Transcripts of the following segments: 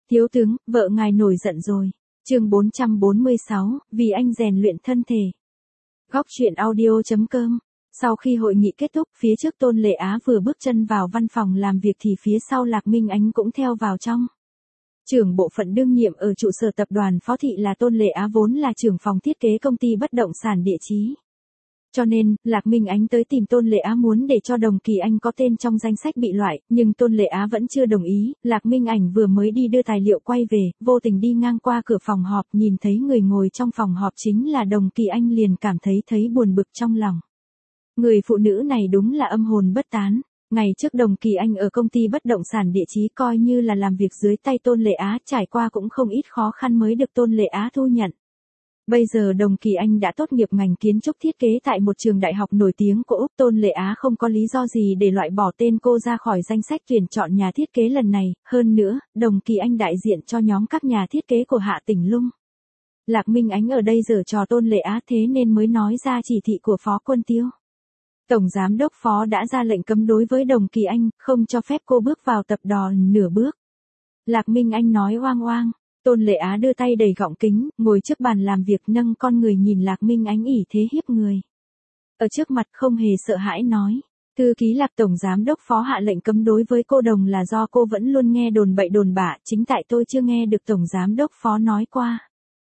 Thiếu tướng, vợ ngài nổi giận rồi. Chương 446, vì anh rèn luyện thân thể. Góc truyện audio.com. Sau khi hội nghị kết thúc, phía trước Tôn Lệ Á vừa bước chân vào văn phòng làm việc thì phía sau Lạc Minh Ánh cũng theo vào trong. Trưởng bộ phận đương nhiệm ở trụ sở tập đoàn Phó Thị là Tôn Lệ Á, vốn là trưởng phòng thiết kế công ty bất động sản Địa Chí. Cho nên, Lạc Minh Ánh tới tìm Tôn Lệ Á muốn để cho Đồng Kỳ Anh có tên trong danh sách bị loại, nhưng Tôn Lệ Á vẫn chưa đồng ý. Lạc Minh Ánh vừa mới đi đưa tài liệu quay về, vô tình đi ngang qua cửa phòng họp, nhìn thấy người ngồi trong phòng họp chính là Đồng Kỳ Anh, liền cảm thấy buồn bực trong lòng. Người phụ nữ này đúng là âm hồn bất tán. Ngày trước Đồng Kỳ Anh ở công ty bất động sản Địa Chí coi như là làm việc dưới tay Tôn Lệ Á, trải qua cũng không ít khó khăn mới được Tôn Lệ Á thu nhận. Bây giờ Đồng Kỳ Anh đã tốt nghiệp ngành kiến trúc thiết kế tại một trường đại học nổi tiếng của Úc. Tôn Lệ Á không có lý do gì để loại bỏ tên cô ra khỏi danh sách tuyển chọn nhà thiết kế lần này. Hơn nữa, Đồng Kỳ Anh đại diện cho nhóm các nhà thiết kế của Hạ Tỉnh Lung. Lạc Minh Ánh ở đây giở trò Tôn Lệ Á, thế nên mới nói ra chỉ thị của Phó Quân Tiêu. Tổng Giám đốc Phó đã ra lệnh cấm đối với Đồng Kỳ Anh, không cho phép cô bước vào tập đoàn nửa bước. Lạc Minh Anh nói oang oang. Tôn Lệ Á đưa tay đầy gọng kính, ngồi trước bàn làm việc, nâng con người nhìn Lạc Minh Ánh ỷ thế hiếp người. Ở trước mặt không hề sợ hãi nói, thư ký Lạc Tổng Giám đốc Phó hạ lệnh cấm đối với cô Đồng là do cô vẫn luôn nghe đồn bậy đồn bạ, chính tại tôi chưa nghe được Tổng Giám đốc Phó nói qua.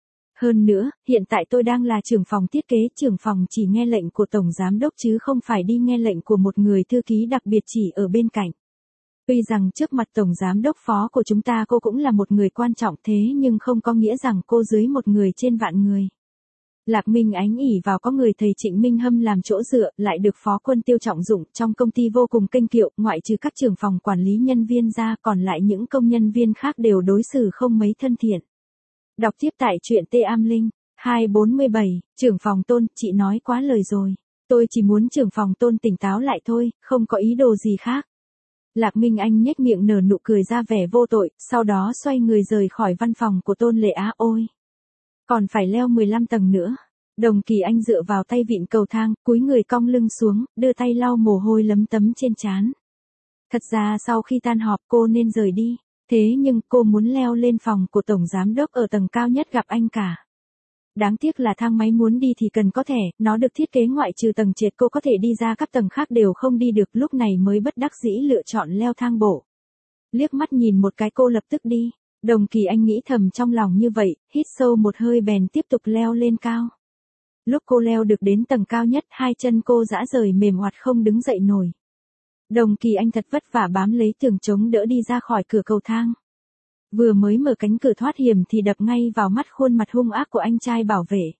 Hơn nữa, hiện tại tôi đang là trưởng phòng thiết kế, trưởng phòng chỉ nghe lệnh của Tổng Giám đốc chứ không phải đi nghe lệnh của một người thư ký đặc biệt chỉ ở bên cạnh. Tuy rằng trước mặt Tổng Giám đốc Phó của chúng ta cô cũng là một người quan trọng, thế nhưng không có nghĩa rằng cô dưới một người trên vạn người. Lạc Minh Ánh ỷ vào có người thầy Trịnh Minh Hâm làm chỗ dựa, lại được Phó Quân Tiêu trọng dụng, trong công ty vô cùng kênh kiệu, ngoại trừ các trưởng phòng quản lý nhân viên ra, còn lại những công nhân viên khác đều đối xử không mấy thân thiện. Đọc tiếp tại truyện Tê Am Linh, 247, trưởng phòng Tôn, chị nói quá lời rồi. Tôi chỉ muốn trưởng phòng Tôn tỉnh táo lại thôi, không có ý đồ gì khác. Lạc Minh Anh nhếch miệng nở nụ cười ra vẻ vô tội, sau đó xoay người rời khỏi văn phòng của Tôn Lệ Á. Ôi! Còn phải leo 15 tầng nữa. Đồng Kỳ Anh dựa vào tay vịn cầu thang, cúi người cong lưng xuống, đưa tay lau mồ hôi lấm tấm trên trán. Thật ra sau khi tan họp cô nên rời đi, thế nhưng cô muốn leo lên phòng của Tổng Giám đốc ở tầng cao nhất gặp anh cả. Đáng tiếc là thang máy muốn đi thì cần có thẻ, nó được thiết kế ngoại trừ tầng trệt, cô có thể đi ra các tầng khác đều không đi được, lúc này mới bất đắc dĩ lựa chọn leo thang bộ. Liếc mắt nhìn một cái cô lập tức đi, Đồng Kỳ Anh nghĩ thầm trong lòng như vậy, hít sâu một hơi bèn tiếp tục leo lên cao. Lúc cô leo được đến tầng cao nhất, hai chân cô rã rời mềm oặt không đứng dậy nổi. Đồng Kỳ Anh thật vất vả bám lấy tường chống đỡ đi ra khỏi cửa cầu thang. Vừa mới mở cánh cửa thoát hiểm thì đập ngay vào mắt khuôn mặt hung ác của anh trai bảo vệ.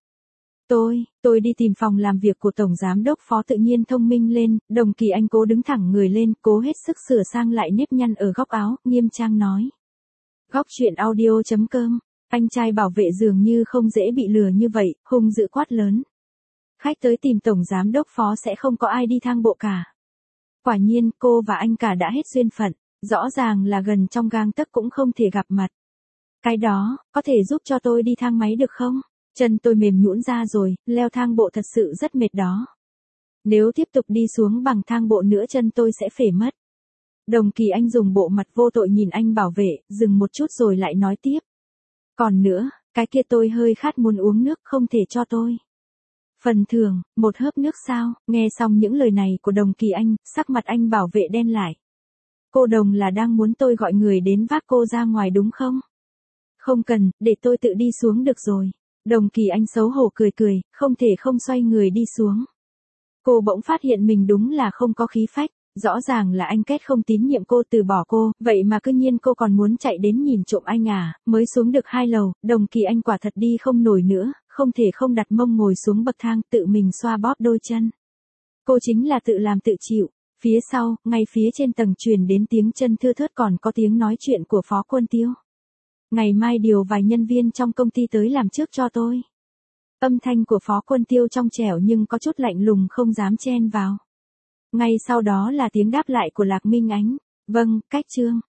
Tôi đi tìm phòng làm việc của Tổng Giám đốc Phó. Tự nhiên thông minh lên, Đồng Kỳ Anh cố đứng thẳng người lên, cố hết sức sửa sang lại nếp nhăn ở góc áo, nghiêm trang nói. Góc truyện audio.com, anh trai bảo vệ dường như không dễ bị lừa như vậy, hung dữ quát lớn. Khách tới tìm Tổng Giám đốc Phó sẽ không có ai đi thang bộ cả. Quả nhiên, cô và anh cả đã hết duyên phận. Rõ ràng là gần trong gang tấc cũng không thể gặp mặt. Cái đó, có thể giúp cho tôi đi thang máy được không? Chân tôi mềm nhũn ra rồi, leo thang bộ thật sự rất mệt đó. Nếu tiếp tục đi xuống bằng thang bộ nữa chân tôi sẽ phể mất. Đồng Kỳ Anh dùng bộ mặt vô tội nhìn anh bảo vệ, dừng một chút rồi lại nói tiếp. Còn nữa, cái kia tôi hơi khát muốn uống nước, không thể cho tôi phần thưởng, một hớp nước sao? Nghe xong những lời này của Đồng Kỳ Anh, sắc mặt anh bảo vệ đen lại. Cô Đồng là đang muốn tôi gọi người đến vác cô ra ngoài đúng không? Không cần, để tôi tự đi xuống được rồi. Đồng Kỳ Anh xấu hổ cười cười, không thể không xoay người đi xuống. Cô bỗng phát hiện mình đúng là không có khí phách, rõ ràng là anh Kết không tín nhiệm cô, từ bỏ cô, vậy mà cứ nhiên cô còn muốn chạy đến nhìn trộm anh à? Mới xuống được 2 lầu, Đồng Kỳ Anh quả thật đi không nổi nữa, không thể không đặt mông ngồi xuống bậc thang, tự mình xoa bóp đôi chân. Cô chính là tự làm tự chịu. Phía sau, ngay phía trên tầng truyền đến tiếng chân thưa thớt, còn có tiếng nói chuyện của Phó Quân Tiêu. Ngày mai điều vài nhân viên trong công ty tới làm trước cho tôi. Âm thanh của Phó Quân Tiêu trong trẻo nhưng có chút lạnh lùng, không dám chen vào. Ngay sau đó là tiếng đáp lại của Lạc Minh Ánh. Vâng, cách trương.